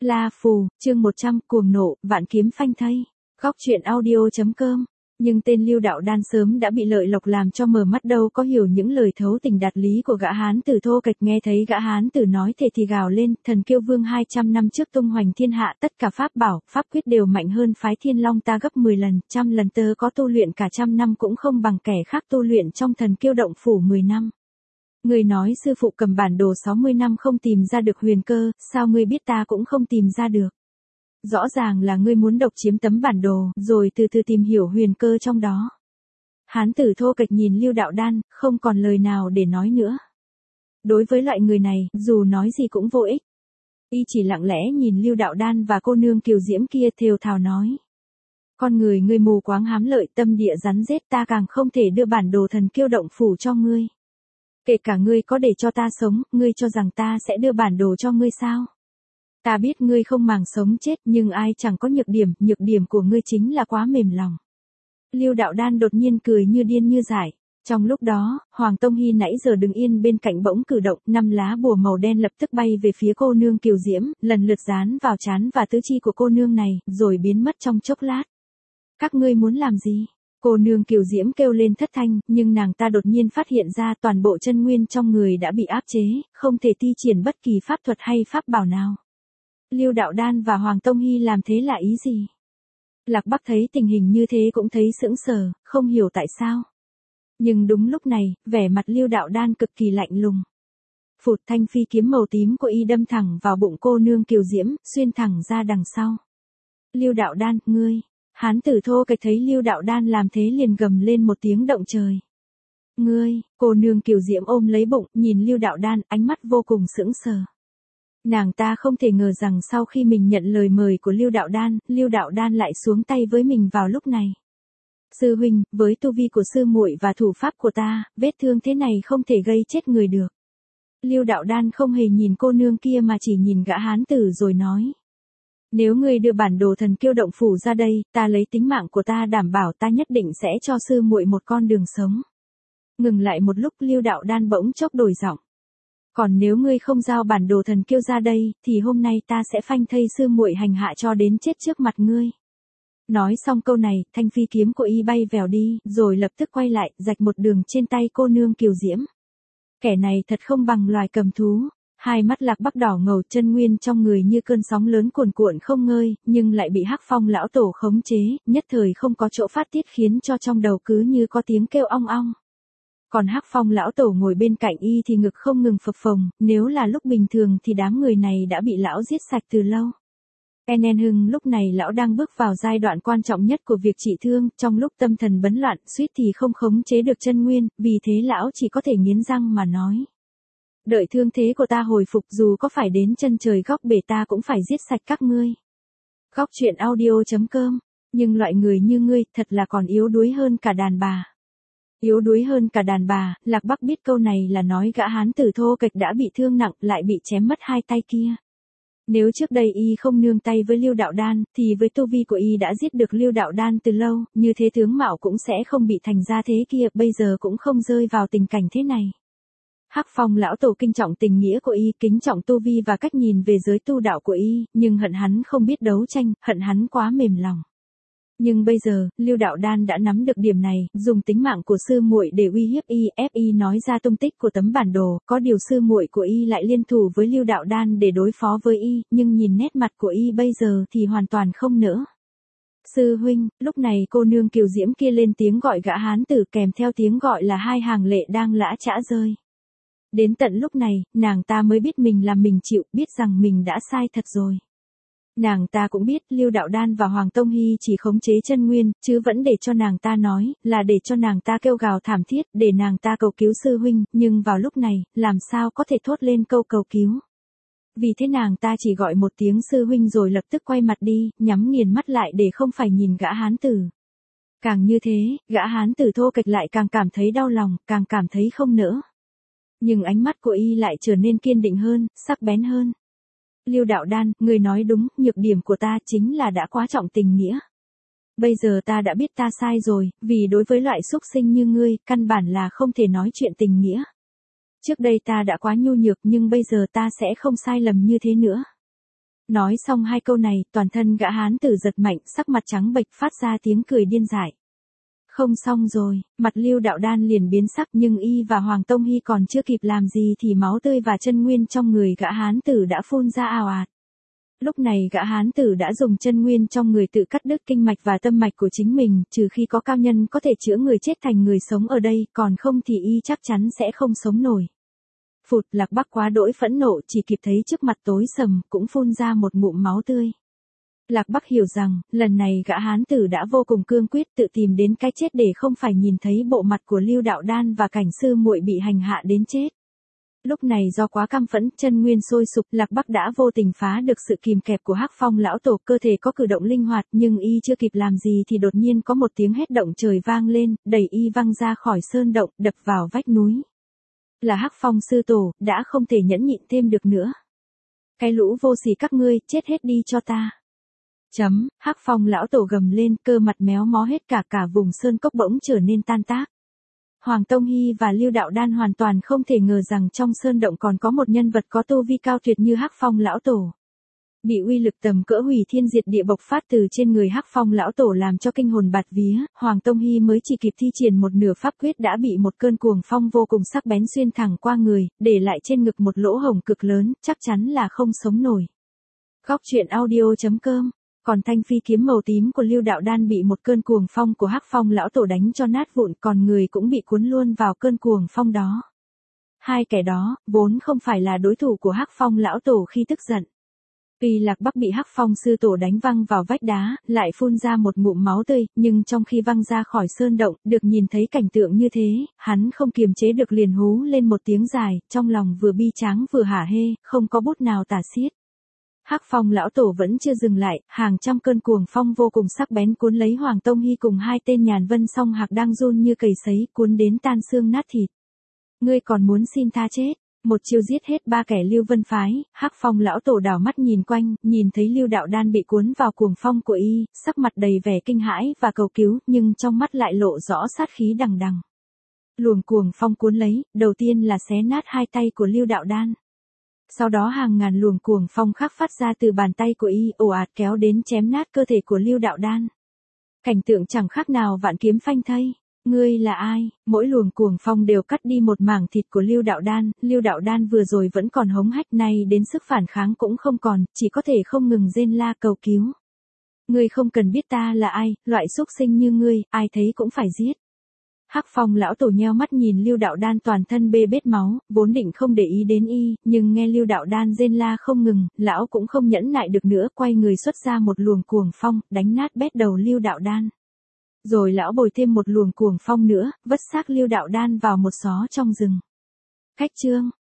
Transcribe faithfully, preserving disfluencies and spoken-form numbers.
La Phù, chương một trăm, cuồng nộ, vạn kiếm phanh thây. Góc truyện audio.com. Nhưng tên Lưu Đạo Đan sớm đã bị Lợi Lộc làm cho mờ mắt, đâu có hiểu những lời thấu tình đạt lý của gã hán tử thô kệch. Nghe thấy gã hán tử nói thế thì gào lên, thần kiêu vương hai trăm năm trước tung hoành thiên hạ, tất cả pháp bảo, pháp quyết đều mạnh hơn phái Thiên Long ta gấp mười lần, trăm lần, tớ có tu luyện cả trăm năm cũng không bằng kẻ khác tu luyện trong thần kiêu động phủ mười năm. Ngươi nói sư phụ cầm bản đồ sáu mươi năm không tìm ra được huyền cơ, sao ngươi biết ta cũng không tìm ra được? Rõ ràng là ngươi muốn độc chiếm tấm bản đồ, rồi từ từ tìm hiểu huyền cơ trong đó. Hán tử thô kệch nhìn Lưu Đạo Đan, không còn lời nào để nói nữa. Đối với loại người này, dù nói gì cũng vô ích. Y chỉ lặng lẽ nhìn Lưu Đạo Đan và cô nương kiều diễm kia thều thào nói. Con người ngươi mù quáng hám lợi, tâm địa rắn rết, ta càng không thể đưa bản đồ thần kiêu động phủ cho ngươi. Kể cả ngươi có để cho ta sống, ngươi cho rằng ta sẽ đưa bản đồ cho ngươi sao? Ta biết ngươi không màng sống chết, nhưng ai chẳng có nhược điểm, nhược điểm của ngươi chính là quá mềm lòng. Lưu Đạo Đan đột nhiên cười như điên như dại. Trong lúc đó, Hoàng Tông Hy nãy giờ đứng yên bên cạnh bỗng cử động, năm lá bùa màu đen lập tức bay về phía cô nương kiều diễm, lần lượt dán vào trán và tứ chi của cô nương này, rồi biến mất trong chốc lát. Các ngươi muốn làm gì? Cô nương kiều diễm kêu lên thất thanh, nhưng nàng ta đột nhiên phát hiện ra toàn bộ chân nguyên trong người đã bị áp chế, không thể thi triển bất kỳ pháp thuật hay pháp bảo nào. Lưu Đạo Đan và Hoàng Tông Hy làm thế là ý gì? Lạc Bắc thấy tình hình như thế cũng thấy sững sờ, không hiểu tại sao. Nhưng đúng lúc này, vẻ mặt Lưu Đạo Đan cực kỳ lạnh lùng. Phụt, thanh phi kiếm màu tím của y đâm thẳng vào bụng cô nương kiều diễm, xuyên thẳng ra đằng sau. Lưu Đạo Đan, ngươi! Hán tử thô kệch thấy Lưu Đạo Đan làm thế liền gầm lên một tiếng động trời. Ngươi! Cô nương kiều diễm ôm lấy bụng, nhìn Lưu Đạo Đan, ánh mắt vô cùng sững sờ. Nàng ta không thể ngờ rằng sau khi mình nhận lời mời của Lưu Đạo Đan, Lưu Đạo Đan lại xuống tay với mình vào lúc này. Sư huynh, với tu vi của sư muội và thủ pháp của ta, vết thương thế này không thể gây chết người được. Lưu Đạo Đan không hề nhìn cô nương kia mà chỉ nhìn gã hán tử rồi nói. Nếu ngươi đưa bản đồ thần kiêu động phủ ra đây, ta lấy tính mạng của ta đảm bảo ta nhất định sẽ cho sư muội một con đường sống. Ngừng lại một lúc, Lưu Đạo Đan bỗng chốc đổi giọng. Còn nếu ngươi không giao bản đồ thần kiêu ra đây, thì hôm nay ta sẽ phanh thây sư muội hành hạ cho đến chết trước mặt ngươi. Nói xong câu này, thanh phi kiếm của y bay vèo đi, rồi lập tức quay lại, rạch một đường trên tay cô nương kiều diễm. Kẻ này thật không bằng loài cầm thú. Hai mắt Lạc Bắc đỏ ngầu, chân nguyên trong người như cơn sóng lớn cuồn cuộn không ngơi, nhưng lại bị Hắc Phong lão tổ khống chế, nhất thời không có chỗ phát tiết khiến cho trong đầu cứ như có tiếng kêu ong ong. Còn Hắc Phong lão tổ ngồi bên cạnh y thì ngực không ngừng phập phồng, nếu là lúc bình thường thì đám người này đã bị lão giết sạch từ lâu. En Hưng lúc này lão đang bước vào giai đoạn quan trọng nhất của việc trị thương, trong lúc tâm thần bấn loạn, suýt thì không khống chế được chân nguyên, vì thế lão chỉ có thể nghiến răng mà nói. Đợi thương thế của ta hồi phục, dù có phải đến chân trời góc bể ta cũng phải giết sạch các ngươi. Góc truyện audio.com. Nhưng loại người như ngươi, thật là còn yếu đuối hơn cả đàn bà. Yếu đuối hơn cả đàn bà, Lạc Bắc biết câu này là nói gã hán tử thô kệch đã bị thương nặng, lại bị chém mất hai tay kia. Nếu trước đây y không nương tay với Lưu Đạo Đan, thì với tu vi của y đã giết được Lưu Đạo Đan từ lâu, như thế tướng mạo cũng sẽ không bị thành ra thế kia, bây giờ cũng không rơi vào tình cảnh thế này. Hắc Phong lão tổ kinh trọng tình nghĩa của y, kính trọng tu vi và cách nhìn về giới tu đạo của y, nhưng hận hắn không biết đấu tranh, hận hắn quá mềm lòng. Nhưng bây giờ, Lưu Đạo Đan đã nắm được điểm này, dùng tính mạng của sư muội để uy hiếp y, ép y nói ra tung tích của tấm bản đồ, có điều sư muội của y lại liên thủ với Lưu Đạo Đan để đối phó với y, nhưng nhìn nét mặt của y bây giờ thì hoàn toàn không nỡ. Sư huynh, lúc này cô nương kiều diễm kia lên tiếng gọi gã hán tử, kèm theo tiếng gọi là hai hàng lệ đang lã chã rơi. Đến tận lúc này, nàng ta mới biết mình là mình chịu, biết rằng mình đã sai thật rồi. Nàng ta cũng biết Lưu Đạo Đan và Hoàng Tông Hy chỉ khống chế chân nguyên, chứ vẫn để cho nàng ta nói, là để cho nàng ta kêu gào thảm thiết, để nàng ta cầu cứu sư huynh, nhưng vào lúc này, làm sao có thể thốt lên câu cầu cứu. Vì thế nàng ta chỉ gọi một tiếng sư huynh rồi lập tức quay mặt đi, nhắm nghiền mắt lại để không phải nhìn gã hán tử. Càng như thế, gã hán tử thô kệch lại càng cảm thấy đau lòng, càng cảm thấy không nỡ. Nhưng ánh mắt của y lại trở nên kiên định hơn, sắc bén hơn. Lưu Đạo Đan, người nói đúng, nhược điểm của ta chính là đã quá trọng tình nghĩa. Bây giờ ta đã biết ta sai rồi, vì đối với loại súc sinh như ngươi, căn bản là không thể nói chuyện tình nghĩa. Trước đây ta đã quá nhu nhược nhưng bây giờ ta sẽ không sai lầm như thế nữa. Nói xong hai câu này, toàn thân gã hán tử giật mạnh, sắc mặt trắng bệch phát ra tiếng cười điên dại. Không xong rồi, mặt Lưu Đạo Đan liền biến sắc nhưng y và Hoàng Tông Hy còn chưa kịp làm gì thì máu tươi và chân nguyên trong người gã hán tử đã phun ra ào ạt. Lúc này gã hán tử đã dùng chân nguyên trong người tự cắt đứt kinh mạch và tâm mạch của chính mình, trừ khi có cao nhân có thể chữa người chết thành người sống ở đây, còn không thì y chắc chắn sẽ không sống nổi. Phụt, Lạc Bắc quá đỗi phẫn nộ, chỉ kịp thấy trước mặt tối sầm, cũng phun ra một ngụm máu tươi. Lạc Bắc hiểu rằng, lần này gã hán tử đã vô cùng cương quyết tự tìm đến cái chết để không phải nhìn thấy bộ mặt của Lưu Đạo Đan và Cảnh sư muội bị hành hạ đến chết. Lúc này do quá căm phẫn, chân nguyên sôi sục, Lạc Bắc đã vô tình phá được sự kìm kẹp của Hắc Phong lão tổ, cơ thể có cử động linh hoạt, nhưng y chưa kịp làm gì thì đột nhiên có một tiếng hét động trời vang lên, đẩy y văng ra khỏi sơn động, đập vào vách núi. Là Hắc Phong sư tổ, đã không thể nhẫn nhịn thêm được nữa. Cái lũ vô sỉ các ngươi, chết hết đi cho ta. Chấm, Hắc Phong lão tổ gầm lên, cơ mặt méo mó hết cả cả vùng sơn cốc bỗng trở nên tan tác. Hoàng Tông Hy và Lưu Đạo Đan hoàn toàn không thể ngờ rằng trong sơn động còn có một nhân vật có tu vi cao tuyệt như Hắc Phong lão tổ. Bị uy lực tầm cỡ hủy thiên diệt địa bộc phát từ trên người Hắc Phong lão tổ làm cho kinh hồn bạt vía, Hoàng Tông Hy mới chỉ kịp thi triển một nửa pháp quyết đã bị một cơn cuồng phong vô cùng sắc bén xuyên thẳng qua người, để lại trên ngực một lỗ hổng cực lớn, chắc chắn là không sống nổi. Góc truyện audio chấm com. Còn thanh phi kiếm màu tím của Lưu Đạo Đan bị một cơn cuồng phong của Hắc Phong lão tổ đánh cho nát vụn, còn người cũng bị cuốn luôn vào cơn cuồng phong đó. Hai kẻ đó, vốn không phải là đối thủ của Hắc Phong lão tổ khi tức giận. Tuy Lạc Bắc bị Hắc Phong sư tổ đánh văng vào vách đá, lại phun ra một ngụm máu tươi, nhưng trong khi văng ra khỏi sơn động, được nhìn thấy cảnh tượng như thế, hắn không kiềm chế được liền hú lên một tiếng dài, trong lòng vừa bi tráng vừa hả hê, không có bút nào tả xiết. Hắc Phong lão tổ vẫn chưa dừng lại, hàng trăm cơn cuồng phong vô cùng sắc bén cuốn lấy Hoàng Tông Hy cùng hai tên Nhàn Vân Song Hạc đang run như cầy sấy, cuốn đến tan xương nát thịt. Ngươi còn muốn xin tha chết? Một chiêu giết hết ba kẻ Lưu Vân phái. Hắc Phong lão tổ đảo mắt nhìn quanh, nhìn thấy Lưu Đạo Đan bị cuốn vào cuồng phong của y, sắc mặt đầy vẻ kinh hãi và cầu cứu, nhưng trong mắt lại lộ rõ sát khí đằng đằng. Luồng cuồng phong cuốn lấy, đầu tiên là xé nát hai tay của Lưu Đạo Đan. Sau đó hàng ngàn luồng cuồng phong khác phát ra từ bàn tay của y, ồ ạt kéo đến chém nát cơ thể của Lưu Đạo Đan. Cảnh tượng chẳng khác nào vạn kiếm phanh thây. Ngươi là ai? Mỗi luồng cuồng phong đều cắt đi một mảng thịt của Lưu Đạo Đan, Lưu Đạo Đan vừa rồi vẫn còn hống hách, nay đến sức phản kháng cũng không còn, chỉ có thể không ngừng rên la cầu cứu. Ngươi không cần biết ta là ai, loại xúc sinh như ngươi, ai thấy cũng phải giết. Hắc Phong lão tổ nheo mắt nhìn Lưu Đạo Đan toàn thân bê bết máu, vốn định không để ý đến y, nhưng nghe Lưu Đạo Đan rên la không ngừng, lão cũng không nhẫn nại được nữa, quay người xuất ra một luồng cuồng phong, đánh nát bét đầu Lưu Đạo Đan. Rồi lão bồi thêm một luồng cuồng phong nữa, vất xác Lưu Đạo Đan vào một xó trong rừng. Cách chương